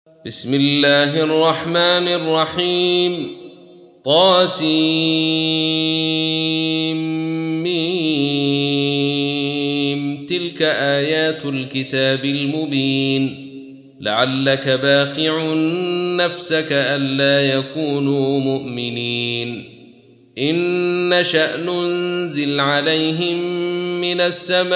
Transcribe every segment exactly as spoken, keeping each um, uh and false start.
بسم الله الرحمن الرحيم. طاسيم. تلك آيات الكتاب المبين. لعلك باخع نفسك ألا يكونوا مؤمنين. إن نشأ ننزل عليهم من السماء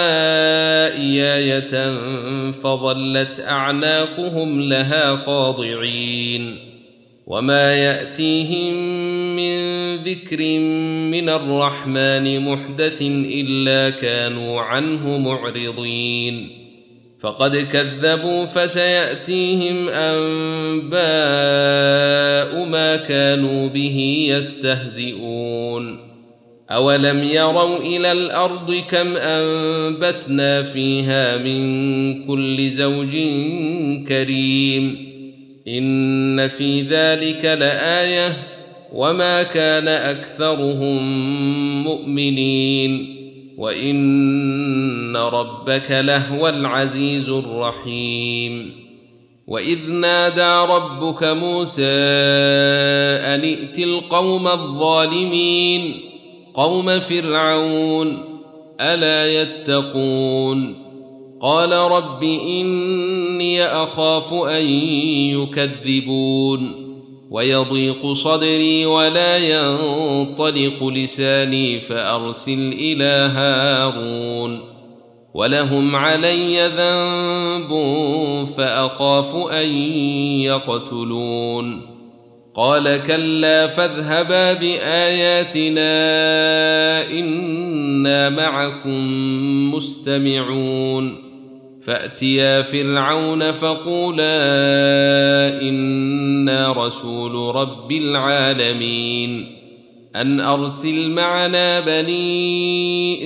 آية فظلت أعناقهم لها خاضعين. وما يأتيهم من ذكر من الرحمن محدث إلا كانوا عنه معرضين. فقد كذبوا فسيأتيهم أنباء ما كانوا به يستهزئون. أولم يروا إلى الأرض كم أنبتنا فيها من كل زوج كريم. إن في ذلك لآية وما كان أكثرهم مؤمنين وإن ربك لهو العزيز الرحيم. وإذ نادى ربك موسى أن ائت القوم الظالمين قوم فرعون ألا يتقون. قال رب إني أخاف أن يكذبون ويضيق صدري ولا ينطلق لساني فأرسل إلى هارون ولهم علي ذنب فأخاف أن يقتلون. قال كلا فاذهبا بآياتنا إنا معكم مستمعون. فأتيا فرعون فقولا إنا رسول رب العالمين أن أرسل معنا بني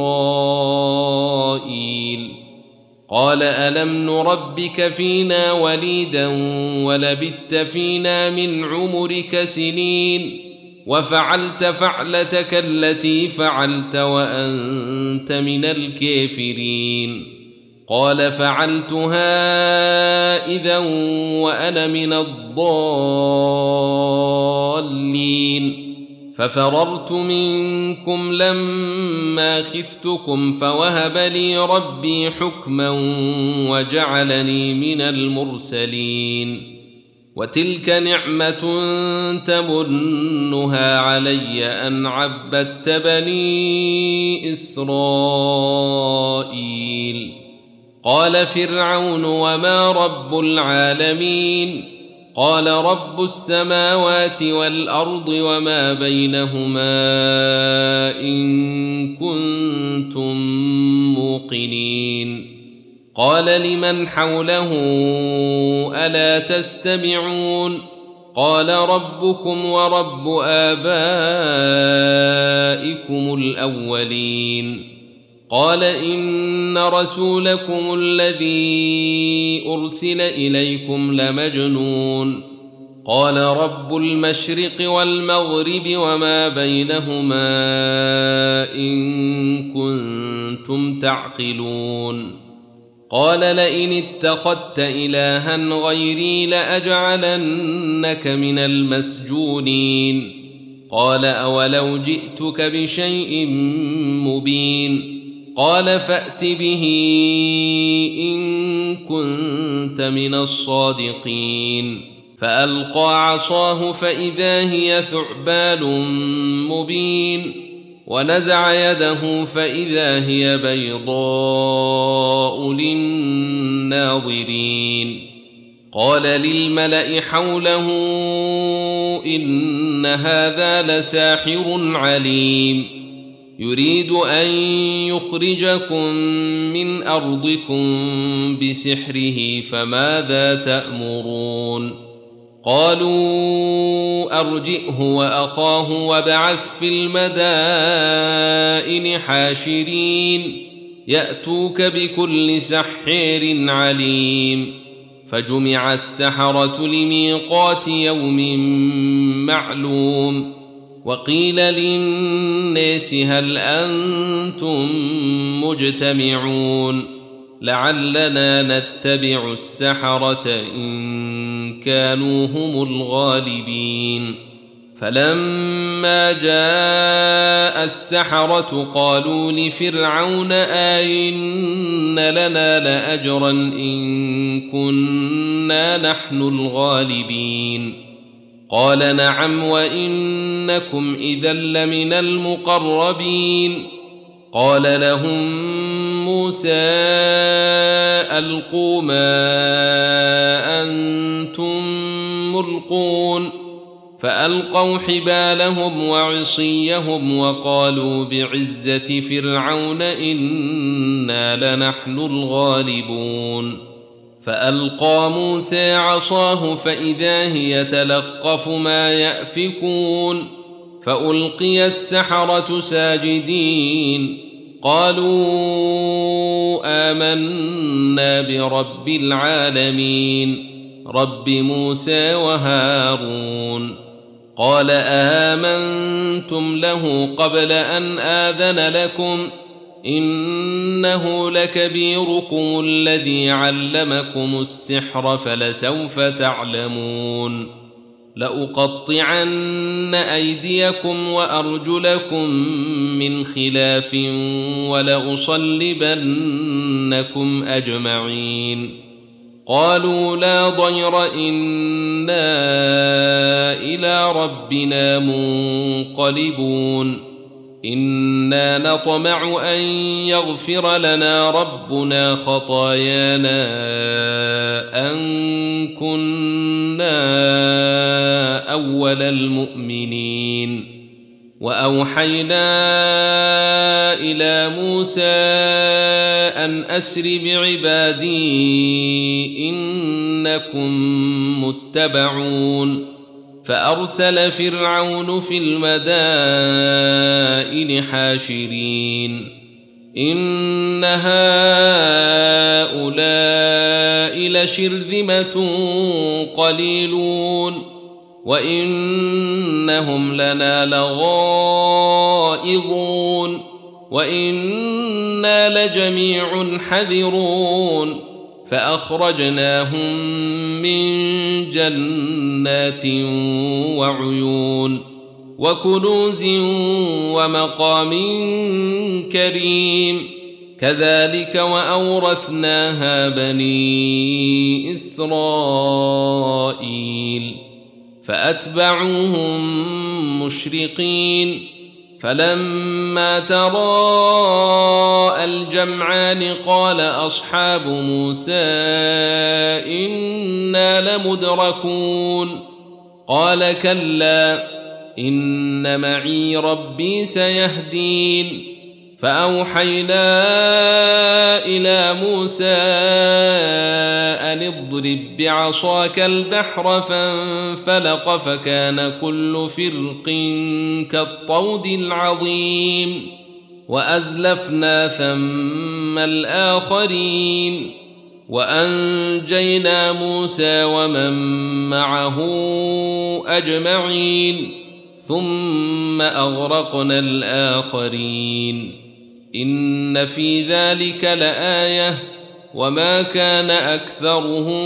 إسرائيل. قال ألم نربك فينا وليدا ولبثت فينا من عمرك سنين وفعلت فعلتك التي فعلت وأنت من الكافرين. قال فعلتها إذا وأنا من الضالين. ففررت منكم لما خفتكم فوهب لي ربي حكما وجعلني من المرسلين. وتلك نعمة تمنها علي أن عبدت بني إسرائيل. قال فرعون وما رب العالمين. قال رب السماوات والأرض وما بينهما إن كنتم موقنين. قال لمن حوله ألا تستمعون. قال ربكم ورب آبائكم الأولين. قال إن رسولكم الذي أرسل إليكم لمجنون. قال رب المشرق والمغرب وما بينهما إن كنتم تعقلون. قال لئن اتخذت إلها غيري لأجعلنك من المسجونين. قال أولو جئتك بشيء مبين. قال فأت به إن كنت من الصادقين. فألقى عصاه فإذا هي ثعبان مبين. ونزع يده فإذا هي بيضاء للناظرين. قال للملأ حوله إن هذا لساحر عليم يريد أن يخرجكم من أرضكم بسحره فماذا تأمرون. قالوا أرجئه وأخاه وابعث في المدائن حاشرين يأتوك بكل سحر عليم. فجمع السحرة لميقات يوم معلوم. وقيل للناس هل أنتم مجتمعون لعلنا نتبع السحرة إن كانوا هم الغالبين. فلما جاء السحرة قالوا لفرعون أئن لنا لأجرا إن كنا نحن الغالبين. قال نعم وإنكم إذا لمن المقربين. قال لهم موسى ألقوا ما أنتم ملقون. فألقوا حبالهم وعصيهم وقالوا بعزة فرعون إنا لنحن الغالبون. فألقى موسى عصاه فإذا هي تلقف ما يأفكون. فألقي السحرة ساجدين قالوا آمنا برب العالمين رب موسى وهارون. قال آمنتم له قبل أن آذن لكم إنه لكبيركم الذي علمكم السحر فلسوف تعلمون. لأقطعن أيديكم وأرجلكم من خلاف ولأصلبنكم أجمعين. قالوا لا ضير إنا إلى ربنا منقلبون. إنا نطمع أن يغفر لنا ربنا خطايانا أن كنا أول المؤمنين. وأوحينا إلى موسى أن أسر بعبادي إنكم متبعون. فأرسل فرعون في المدائن حاشرين إن هؤلاء لشرذمة قليلون وإنهم لنا لغائظون وإنا لجميع حذرون. فأخرجناهم من جنات وعيون وكنوز ومقام كريم. كذلك وأورثناها بني إسرائيل. فأتبعوهم مشرقين. فلما تراءى الجمعان قال أصحاب موسى إنا لمدركون. قال كلا إن معي ربي سيهدين. فأوحينا إلى موسى أن اضرب بعصاك البحر فانفلق فكان كل فرق كالطود العظيم. وأزلفنا ثم الآخرين وأنجينا موسى ومن معه أجمعين ثم أغرقنا الآخرين. إن في ذلك لآية وما كان أكثرهم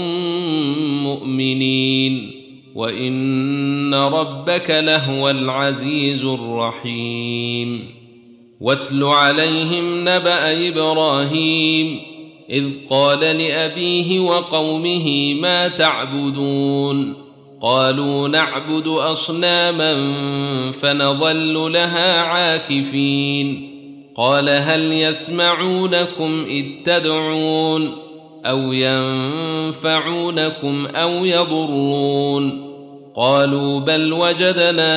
مؤمنين وإن ربك لهو العزيز الرحيم. واتل عليهم نبأ إبراهيم إذ قال لأبيه وقومه ما تعبدون. قالوا نعبد أصناما فنظل لها عاكفين. قال هل يسمعونكم إذ تدعون أو ينفعونكم أو يضرون. قالوا بل وجدنا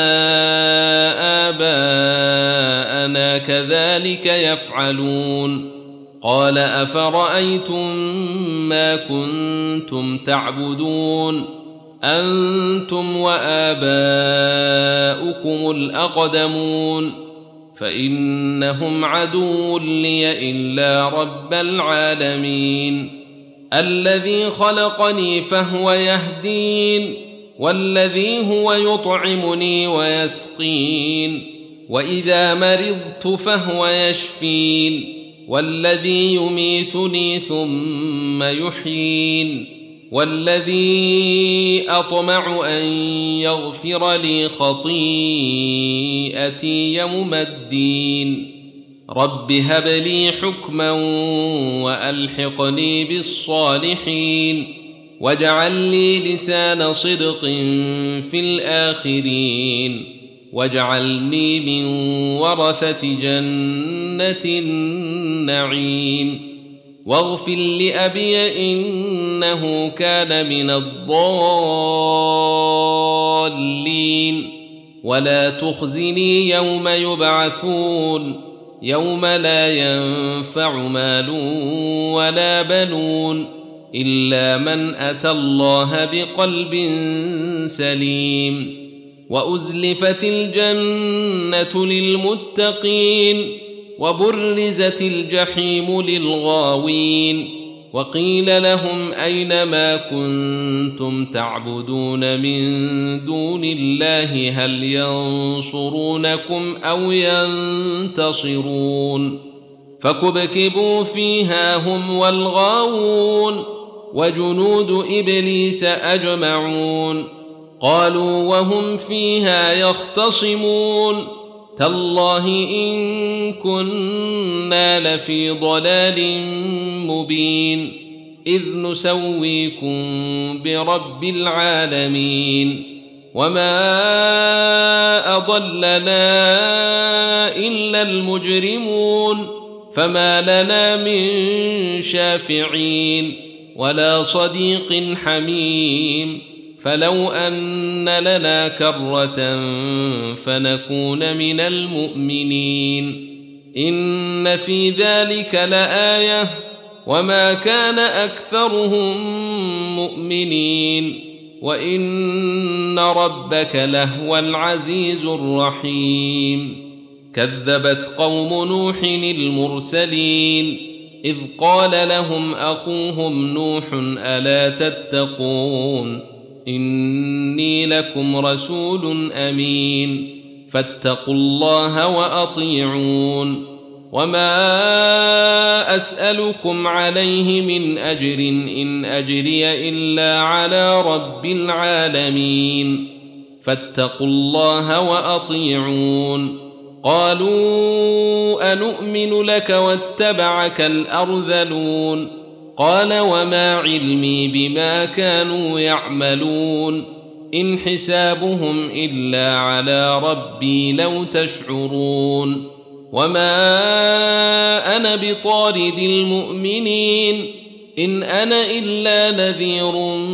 آباءنا كذلك يفعلون. قال أفرأيتم ما كنتم تعبدون أنتم وآباؤكم الأقدمون فإنهم عدو لي إلا رب العالمين الذي خلقني فهو يهدين والذي هو يطعمني ويسقين وإذا مرضت فهو يشفين والذي يميتني ثم يحيين والذي أطمع أن يغفر لي خطيئتي يوم الدين رب هب لي حكما وألحقني بالصالحين واجعل لي لسان صدق في الآخرين واجعلني من ورثة جنة النعيم واغفر لأبي إنه كان من الضالين ولا تخزني يوم يبعثون يوم لا ينفع مال ولا بنون إلا من أتى الله بقلب سليم وأزلفت الجنة للمتقين وبرزت الجحيم للغاوين وقيل لهم أين ما كنتم تعبدون من دون الله هل ينصرونكم أو ينتصرون فكبكبوا فيها هم والغاوون وجنود إبليس أجمعون قالوا وهم فيها يختصمون تالله إن كنا لفي ضلال مبين إذ نسويكم برب العالمين وما أضلنا إلا المجرمون فما لنا من شافعين ولا صديق حميم فلو أن لنا كرة فنكون من المؤمنين إن في ذلك لآية وما كان أكثرهم مؤمنين وإن ربك لهو العزيز الرحيم كذبت قوم نوح المرسلين إذ قال لهم أخوهم نوح ألا تتقون إني لكم رسول أمين فاتقوا الله وأطيعون وما أسألكم عليه من أجر إن أجري إلا على رب العالمين فاتقوا الله وأطيعون قالوا أنؤمن لك واتبعك الأرذلون قال وما علمي بما كانوا يعملون إن حسابهم إلا على ربي لو تشعرون وما أنا بطارد المؤمنين إن أنا إلا نذير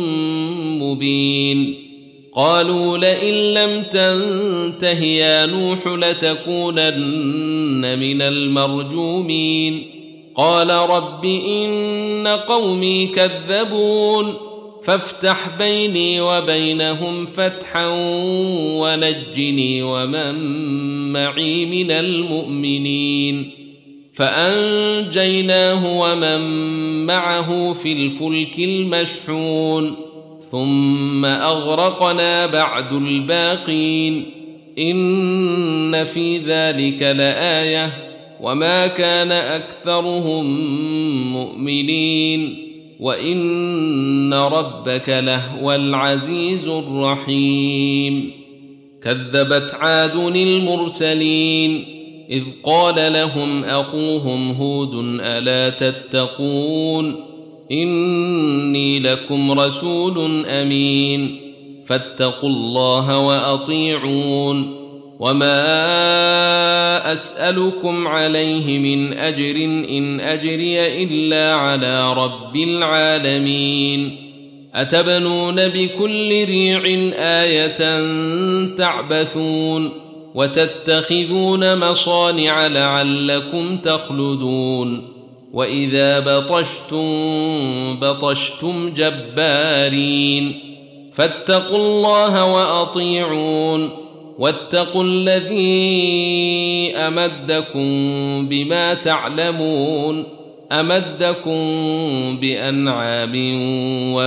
مبين قالوا لئن لم تنته يا نوح لتكونن من المرجومين قال رب إن قومي كذبون فافتح بيني وبينهم فتحا ونجني ومن معي من المؤمنين فأنجيناه ومن معه في الفلك المشحون ثم أغرقنا بعد الباقين إن في ذلك لآية وما كان أكثرهم مؤمنين وإن ربك لهو العزيز الرحيم كذبت عاد المرسلين إذ قال لهم أخوهم هود ألا تتقون إني لكم رسول أمين فاتقوا الله وأطيعون وما أسألكم عليه من أجر إن أجري إلا على رب العالمين أتبنون بكل ريع آية تعبثون وتتخذون مصانع لعلكم تخلدون وإذا بطشتم بطشتم جبارين فاتقوا الله وأطيعون واتقوا الذي أمدكم بما تعلمون أمدكم بأنعام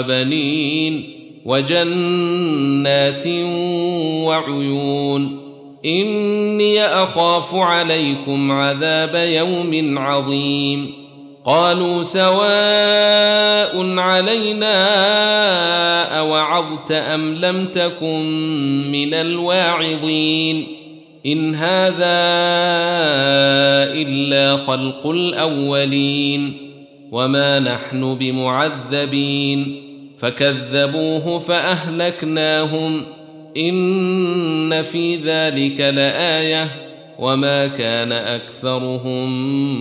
وبنين وجنات وعيون إني أخاف عليكم عذاب يوم عظيم قالوا سواء علينا أوعظت أم لم تكن من الواعظين إن هذا إلا خلق الأولين وما نحن بمعذبين فكذبوه فأهلكناهم إن في ذلك لآية وما كان أكثرهم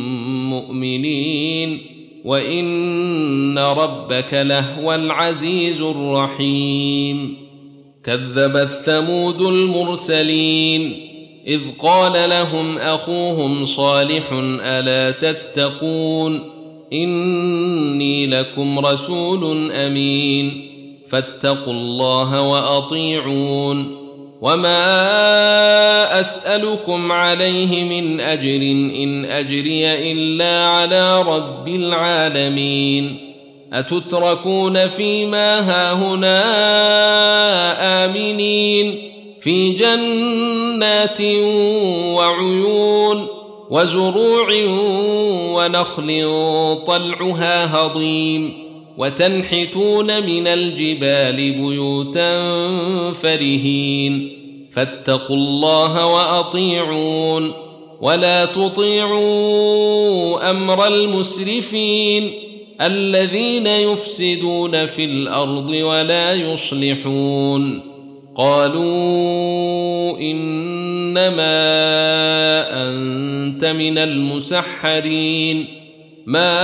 مؤمنين وإن ربك لهو العزيز الرحيم كذبت ثمود المرسلين إذ قال لهم أخوهم صالح ألا تتقون إني لكم رسول أمين فاتقوا الله وأطيعون وما أسألكم عليه من أجر إن أجري إلا على رب العالمين أتتركون فيما هاهنا آمنين في جنات وعيون وزروع ونخل طلعها هضيم وتنحتون من الجبال بيوتا فرهين فاتقوا الله وأطيعون ولا تطيعوا أمر المسرفين الذين يفسدون في الأرض ولا يصلحون قالوا إنما أنت من المسحرين ما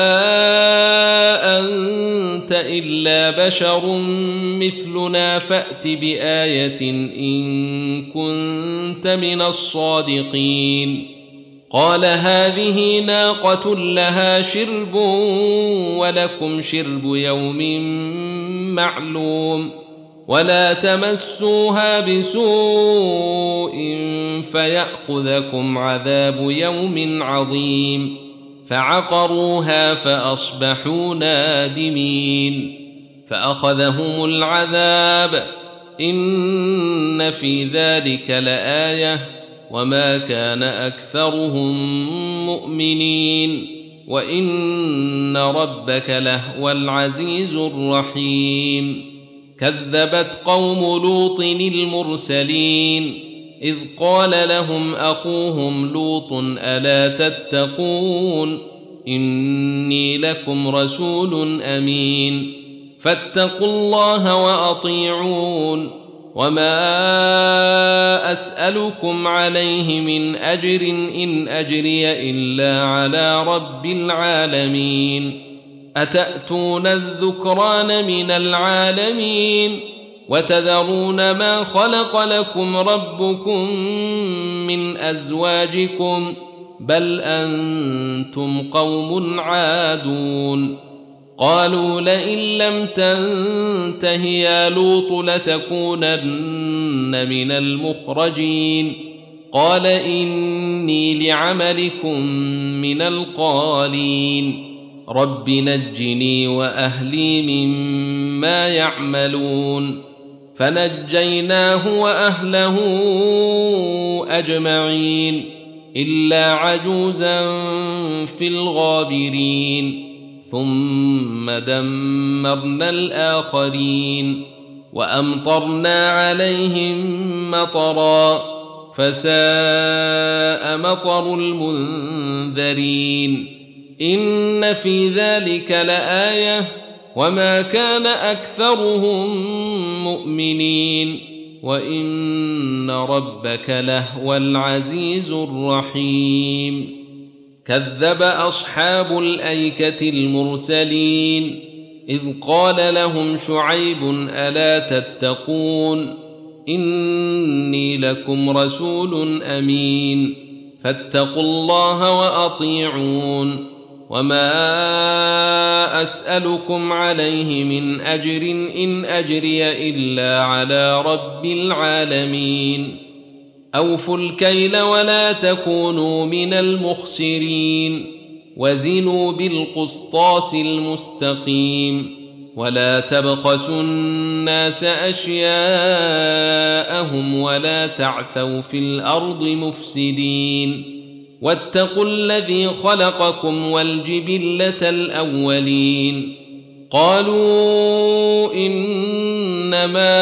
أنت إلا بشر مثلنا فأت بآية إن كنت من الصادقين قال هذه ناقة لها شرب ولكم شرب يوم معلوم ولا تمسوها بسوء فيأخذكم عذاب يوم عظيم فعقروها فأصبحوا نادمين فأخذهم العذاب إن في ذلك لآية وما كان أكثرهم مؤمنين وإن ربك لهو العزيز الرحيم كذبت قوم لوط المرسلين إذ قال لهم أخوهم لوط ألا تتقون إني لكم رسول أمين فاتقوا الله وأطيعون وما أسألكم عليه من أجر إن أجري إلا على رب العالمين أتأتون الذكران من العالمين وتذرون ما خلق لكم ربكم من أزواجكم بل أنتم قوم عادون قالوا لئن لم تنته يا لوط لتكونن من المخرجين قال إني لعملكم من القالين رب نجني وأهلي مما يعملون فنجيناه وأهله أجمعين إلا عجوزا في الغابرين ثم دمرنا الآخرين وأمطرنا عليهم مطرا فساء مطر المنذرين إن في ذلك لآية وما كان أكثرهم مؤمنين وإن ربك لهو العزيز الرحيم كذب أصحاب الأيكة المرسلين إذ قال لهم شعيب ألا تتقون إني لكم رسول أمين فاتقوا الله وأطيعون وما أسألكم عليه من أجر إن أجري إلا على رب العالمين أوفوا الكيل ولا تكونوا من المخسرين وزنوا بالقسطاس المستقيم ولا تبخسوا الناس أشياءهم ولا تعثوا في الأرض مفسدين واتقوا الذي خلقكم والجبلة الأولين قالوا إنما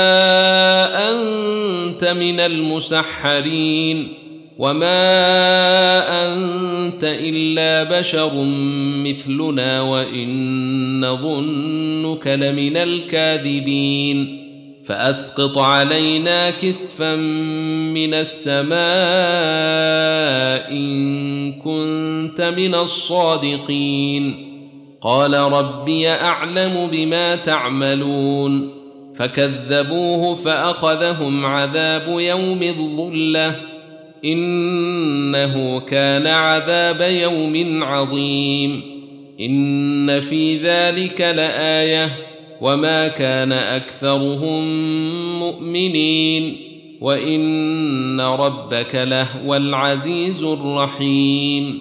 أنت من المسحرين وما أنت إلا بشر مثلنا وإن نظنك لمن الكاذبين فأسقط علينا كسفا من السماء إن كنت من الصادقين قال ربي أعلم بما تعملون فكذبوه فأخذهم عذاب يوم الظلة إنه كان عذاب يوم عظيم إن في ذلك لآية وما كان أكثرهم مؤمنين وإن ربك لهو العزيز الرحيم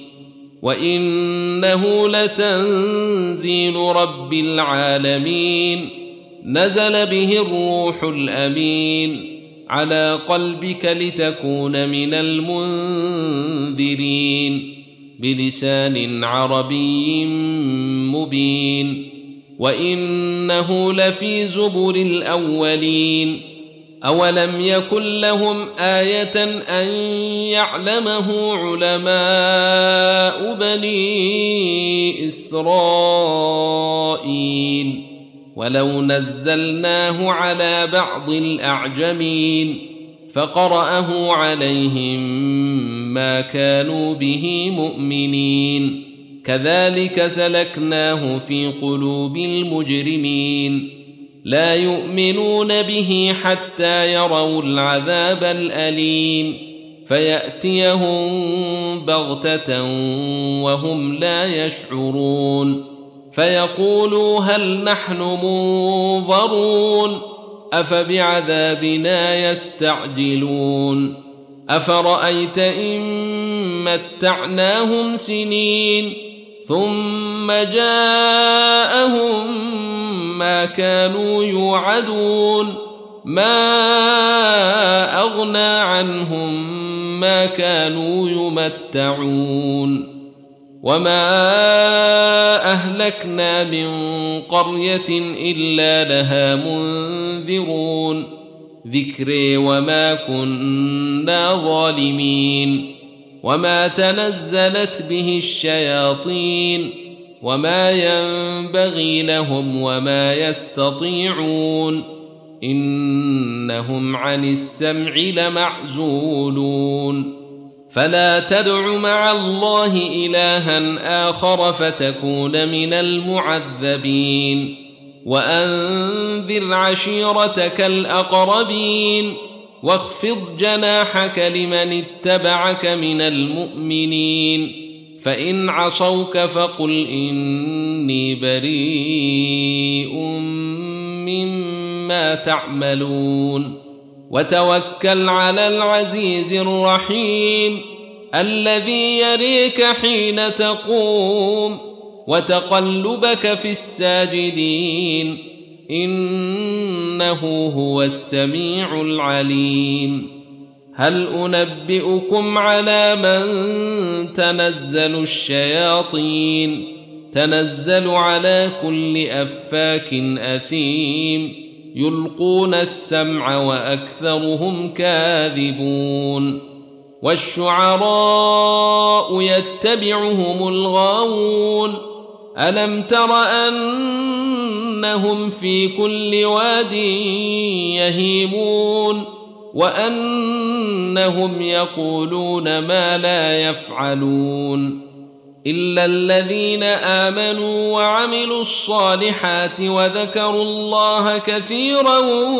وإنه لتنزيل رب العالمين نزل به الروح الأمين على قلبك لتكون من المنذرين بلسان عربي مبين وإنه لفي زبر الأولين أولم يكن لهم آية أن يعلمه علماء بني إسرائيل ولو نزلناه على بعض الأعجمين فقرأه عليهم ما كانوا به مؤمنين كذلك سلكناه في قلوب المجرمين لا يؤمنون به حتى يروا العذاب الأليم فيأتيهم بغتة وهم لا يشعرون فيقولوا هل نحن منظرون أفبعذابنا يستعجلون أفرأيت إن متعناهم سنين ثم جاءهم ما كانوا يوعدون ما أغنى عنهم ما كانوا يمتعون وما أهلكنا من قرية إلا لها منذرون ذكري وما كنا ظالمين وما تنزلت به الشياطين وما ينبغي لهم وما يستطيعون إنهم عن السمع لمعزولون فلا تدع مع الله إلها آخر فتكون من المعذبين وأنذر عشيرتك الأقربين واخفض جناحك لمن اتبعك من المؤمنين فإن عصوك فقل إني بريء مما تعملون وتوكل على العزيز الرحيم الذي يريك حين تقوم وتقلبك في الساجدين إنه هو السميع العليم هل أنبئكم على من تنزل الشياطين تنزل على كل أفاك أثيم يلقون السمع وأكثرهم كاذبون والشعراء يتبعهم الغاوون ألم تر أنهم في كل واد يهيمون وأنهم يقولون ما لا يفعلون إلا الذين آمنوا وعملوا الصالحات وذكروا الله كثيرا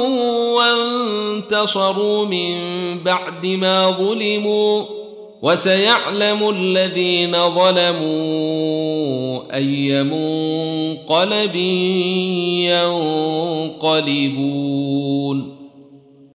وانتصروا من بعد ما ظلموا وسيعلم الذين ظلموا أي منقلب ينقلبون